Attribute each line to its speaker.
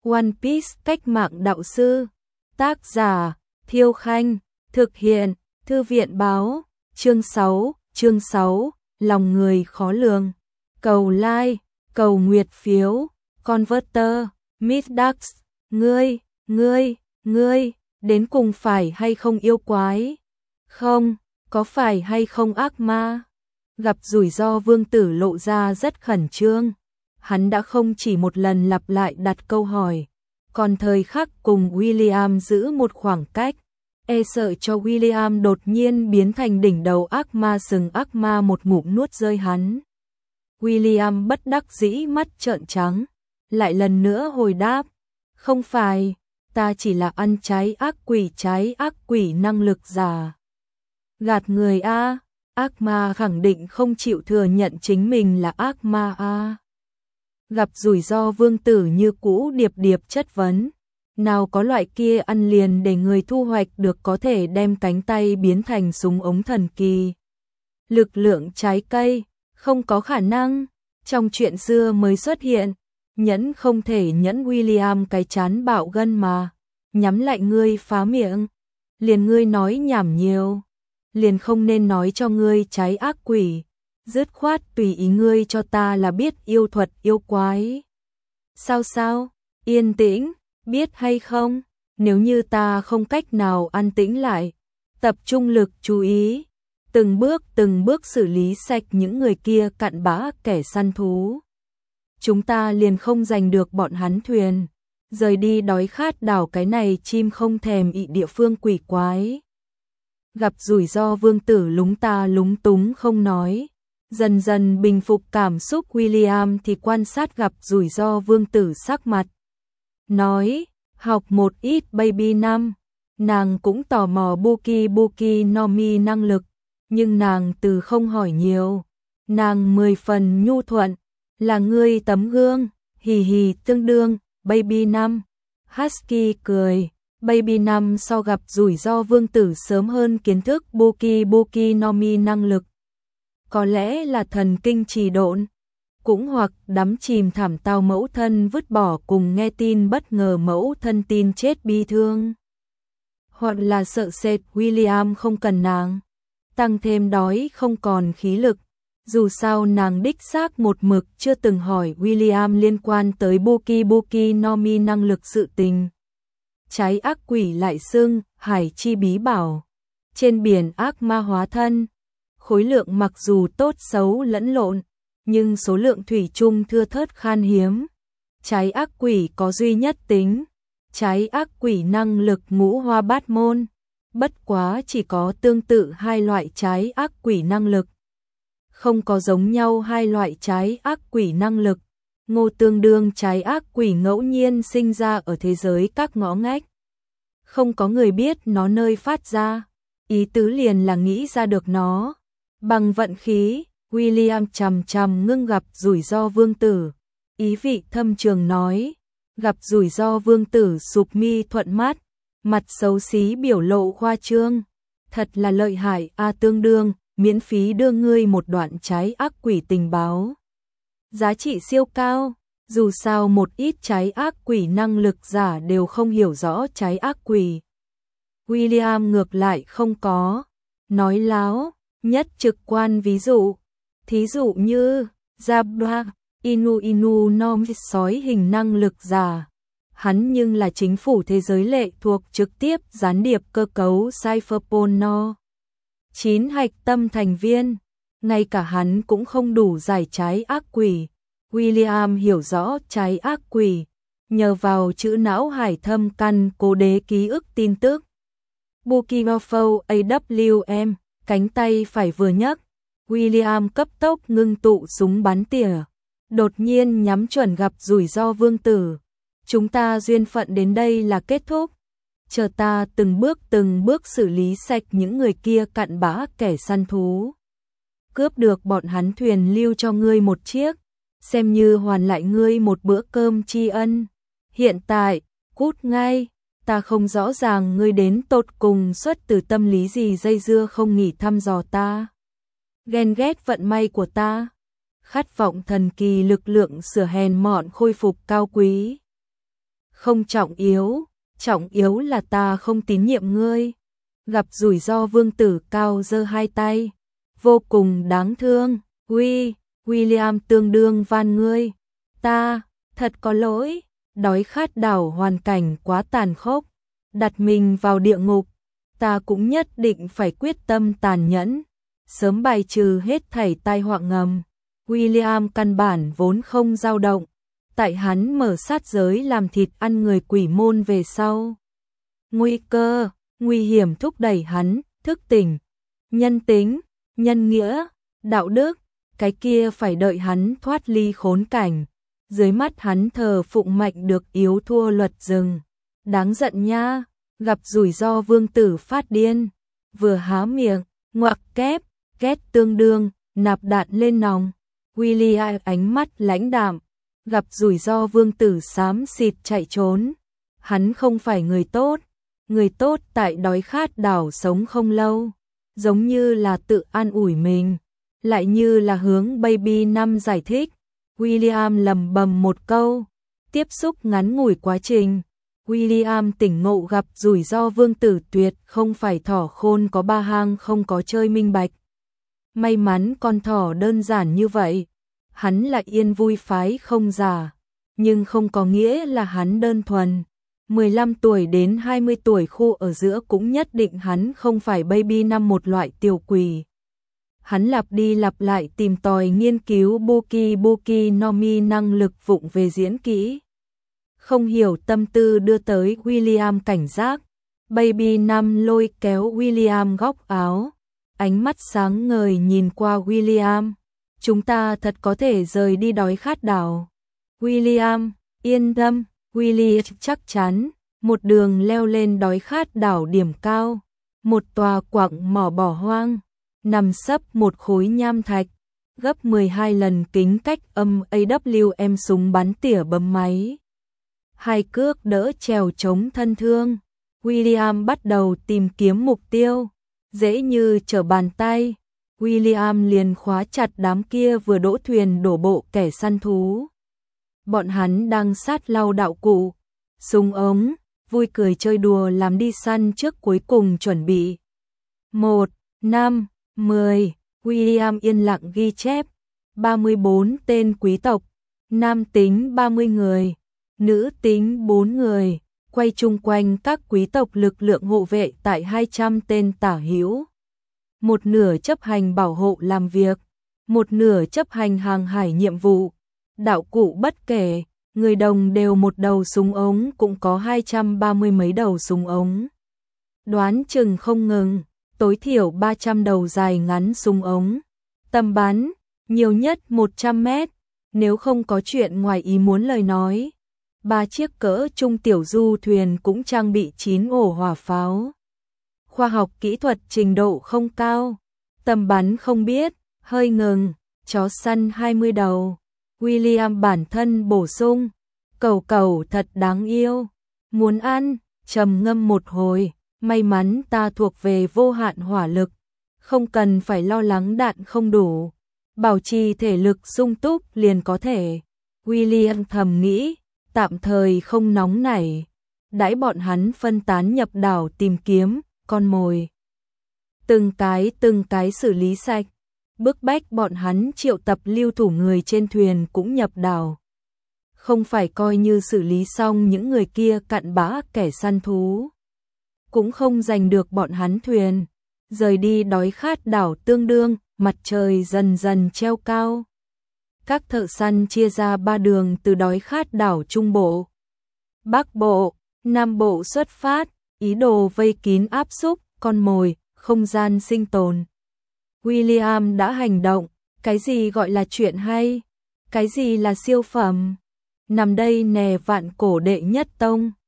Speaker 1: One Piece cách mạng đạo sư. Tác giả Thiêu Khanh. Thực hiện Thư viện Báo. Chương 6, lòng người khó lường. Cầu like, cầu nguyệt phiếu. Converter, Miss Dax, ngươi, đến cùng phải hay không yêu quái? Không, có phải hay không ác ma? Gặp rủi ro Vương Tử lộ ra rất khẩn trương. Hắn đã không chỉ một lần lặp lại đặt câu hỏi, còn thời khắc cùng William giữ một khoảng cách, e sợ cho William đột nhiên biến thành đỉnh đầu ác ma sừng ác ma một ngụm nuốt rơi hắn. William bất đắc dĩ mắt trợn trắng, lại lần nữa hồi đáp, không phải, ta chỉ là ăn trái ác quỷ năng lực giả. Gạt người a, ác ma khẳng định không chịu thừa nhận chính mình là ác ma a. Gặp rủi ro Vương Tử như cũ điệp điệp chất vấn, nào có loại kia ăn liền để người thu hoạch được có thể đem cánh tay biến thành súng ống thần kỳ. Lực lượng trái cây, không có khả năng, trong chuyện xưa mới xuất hiện, nhẫn không thể nhẫn William cái chán bạo gân mà, nhắm lại ngươi phá miệng, liền ngươi nói nhảm nhiều, liền không nên nói cho ngươi trái ác quỷ. Dứt khoát tùy ý ngươi cho ta là biết yêu thuật yêu quái. Sao, yên tĩnh, biết hay không? Nếu như ta không cách nào an tĩnh lại, tập trung lực chú ý, từng bước xử lý sạch những người kia cặn bã kẻ săn thú. Chúng ta liền không giành được bọn hắn thuyền, rời đi đói khát đảo cái này chim không thèm ị địa phương quỷ quái. Gặp rủi ro Vương Tử lúng túng không nói. Dần dần bình phục cảm xúc William thì quan sát gặp rủi ro Vương Tử sắc mặt. Nói, học một ít baby năm, nàng cũng tò mò Buki no Mi năng lực, nhưng nàng từ không hỏi nhiều. Nàng 10 phần nhu thuận, là ngươi tấm gương, hì tương đương, baby năm. Husky cười, baby năm so gặp rủi ro Vương Tử sớm hơn kiến thức Buki no Mi năng lực. Có lẽ là thần kinh trì độn, cũng hoặc đắm chìm thảm tao mẫu thân vứt bỏ cùng nghe tin bất ngờ mẫu thân tin chết bi thương. Hoặc là sợ sệt William không cần nàng, tăng thêm đói không còn khí lực, dù sao nàng đích xác một mực chưa từng hỏi William liên quan tới Buki no Mi năng lực sự tình. Trái ác quỷ lại xưng, hải chi bí bảo, trên biển ác ma hóa thân. Khối lượng mặc dù tốt xấu lẫn lộn, nhưng số lượng thủy chung thưa thớt khan hiếm. Trái ác quỷ có duy nhất tính, trái ác quỷ năng lực ngũ hoa bát môn, bất quá chỉ có tương tự hai loại trái ác quỷ năng lực. Không có giống nhau hai loại trái ác quỷ năng lực, ngô tương đương trái ác quỷ ngẫu nhiên sinh ra ở thế giới các ngõ ngách. Không có người biết nó nơi phát ra, ý tứ liền là nghĩ ra được nó. Bằng vận khí, William chằm ngưng gặp rủi ro Vương Tử, ý vị thâm trường nói, gặp rủi ro Vương Tử sụp mi thuận mắt, mặt xấu xí biểu lộ khoa trương, thật là lợi hại a tương đương, miễn phí đưa ngươi một đoạn trái ác quỷ tình báo. Giá trị siêu cao, dù sao một ít trái ác quỷ năng lực giả đều không hiểu rõ trái ác quỷ. William ngược lại không có, nói láo. Nhất trực quan ví dụ, thí dụ như Zabra, Inu Nom sói hình năng lực giả. Hắn nhưng là chính phủ thế giới lệ thuộc trực tiếp gián điệp cơ cấu Cypherpol No. 9 hạch tâm thành viên, ngay cả hắn cũng không đủ giải trái ác quỷ. William hiểu rõ trái ác quỷ, nhờ vào chữ não hải thâm căn cố đế ký ức tin tức. Bukirofo AWM. Cánh tay phải vừa nhấc, William cấp tốc ngưng tụ súng bắn tỉa, đột nhiên nhắm chuẩn gặp rủi ro Vương Tử. Chúng ta duyên phận đến đây là kết thúc. Chờ ta từng bước xử lý sạch những người kia cặn bã kẻ săn thú. Cướp được bọn hắn thuyền lưu cho ngươi một chiếc, xem như hoàn lại ngươi một bữa cơm tri ân. Hiện tại, cút ngay. Ta không rõ ràng ngươi đến tột cùng xuất từ tâm lý gì dây dưa không nghỉ thăm dò ta. Ghen ghét vận may của ta. Khát vọng thần kỳ lực lượng sửa hèn mọn khôi phục cao quý. không trọng yếu là ta không tín nhiệm ngươi. Gặp rủi ro Vương Tử cao giơ hai tay, vô cùng đáng thương. William tương đương van ngươi. Ta, thật có lỗi, đói khát đảo hoàn cảnh quá tàn khốc, đặt mình vào địa ngục, ta cũng nhất định phải quyết tâm tàn nhẫn, sớm bài trừ hết thảy tai họa ngầm. William căn bản vốn không dao động, tại hắn mở sát giới làm thịt ăn người quỷ môn về sau. Nguy cơ, nguy hiểm thúc đẩy hắn, thức tỉnh, nhân tính, nhân nghĩa, đạo đức, cái kia phải đợi hắn thoát ly khốn cảnh. Dưới mắt hắn thờ phụng mạnh được yếu thua luật rừng. Đáng giận nha, gặp rủi ro Vương Tử phát điên. Vừa há miệng, ngoặc kép, ghét tương đương, nạp đạn lên nòng. William ánh mắt lãnh đạm, gặp rủi ro Vương Tử xám xịt chạy trốn. Hắn không phải người tốt tại đói khát đảo sống không lâu. Giống như là tự an ủi mình, lại như là hướng Baby Năm giải thích. William lầm bầm một câu, tiếp xúc ngắn ngủi quá trình. William tỉnh ngộ gặp rủi ro Vương Tử tuyệt không phải thỏ khôn có ba hang không có chơi minh bạch. May mắn con thỏ đơn giản như vậy, hắn là yên vui phái không giả, nhưng không có nghĩa là hắn đơn thuần. 15 tuổi đến 20 tuổi khu ở giữa cũng nhất định hắn không phải Baby Năm một loại tiểu quỷ. Hắn lặp đi lặp lại tìm tòi nghiên cứu Boki no Mi năng lực vụng về diễn kỹ. Không hiểu tâm tư đưa tới William cảnh giác. Baby Năm lôi kéo William góc áo, ánh mắt sáng ngời nhìn qua William. Chúng ta thật có thể rời đi đói khát đảo. William, yên tâm, William chắc chắn. Một đường leo lên đói khát đảo điểm cao. Một tòa quặng mỏ bỏ hoang, nằm sấp một khối nham thạch, gấp 12 lần kính cách âm AWM súng bắn tỉa bấm máy. Hai cước đỡ trèo chống thân thương. William bắt đầu tìm kiếm mục tiêu, dễ như trở bàn tay. William liền khóa chặt đám kia vừa đỗ thuyền đổ bộ kẻ săn thú. Bọn hắn đang sát lau đạo cụ, súng ống, vui cười chơi đùa làm đi săn trước cuối cùng chuẩn bị. 1, 5, 10, William yên lặng ghi chép, 34 tên quý tộc, nam tính 30 người, nữ tính 4 người, quay chung quanh các quý tộc lực lượng hộ vệ tại 200 tên tả hữu. Một nửa chấp hành bảo hộ làm việc, một nửa chấp hành hàng hải nhiệm vụ, đạo cụ bất kể, người đồng đều một đầu súng ống cũng có 230 mấy đầu súng ống. Đoán chừng không ngừng, tối thiểu 300 đầu dài ngắn súng ống. Tầm bắn, nhiều nhất 100 mét, nếu không có chuyện ngoài ý muốn lời nói. 3 chiếc cỡ trung tiểu du thuyền cũng trang bị 9 ổ hỏa pháo. Khoa học kỹ thuật trình độ không cao, tầm bắn không biết, hơi ngừng, chó săn 20 đầu. William bản thân bổ sung, cẩu thật đáng yêu, muốn ăn, trầm ngâm một hồi, may mắn ta thuộc về vô hạn hỏa lực, không cần phải lo lắng đạn không đủ, bảo trì thể lực sung túc liền có thể. William thầm nghĩ, tạm thời không nóng nảy, đãi bọn hắn phân tán nhập đảo tìm kiếm con mồi. Từng cái xử lý sạch, bức bách bọn hắn triệu tập lưu thủ người trên thuyền cũng nhập đảo. Không phải coi như xử lý xong những người kia cặn bã kẻ săn thú, cũng không giành được bọn hắn thuyền, rời đi đói khát đảo tương đương, mặt trời dần dần treo cao. Các thợ săn chia ra 3 đường từ đói khát đảo Trung Bộ, Bắc Bộ, Nam Bộ xuất phát, ý đồ vây kín áp xúc, con mồi, không gian sinh tồn. William đã hành động, cái gì gọi là chuyện hay, cái gì là siêu phẩm. Nằm đây nè vạn cổ đệ nhất tông.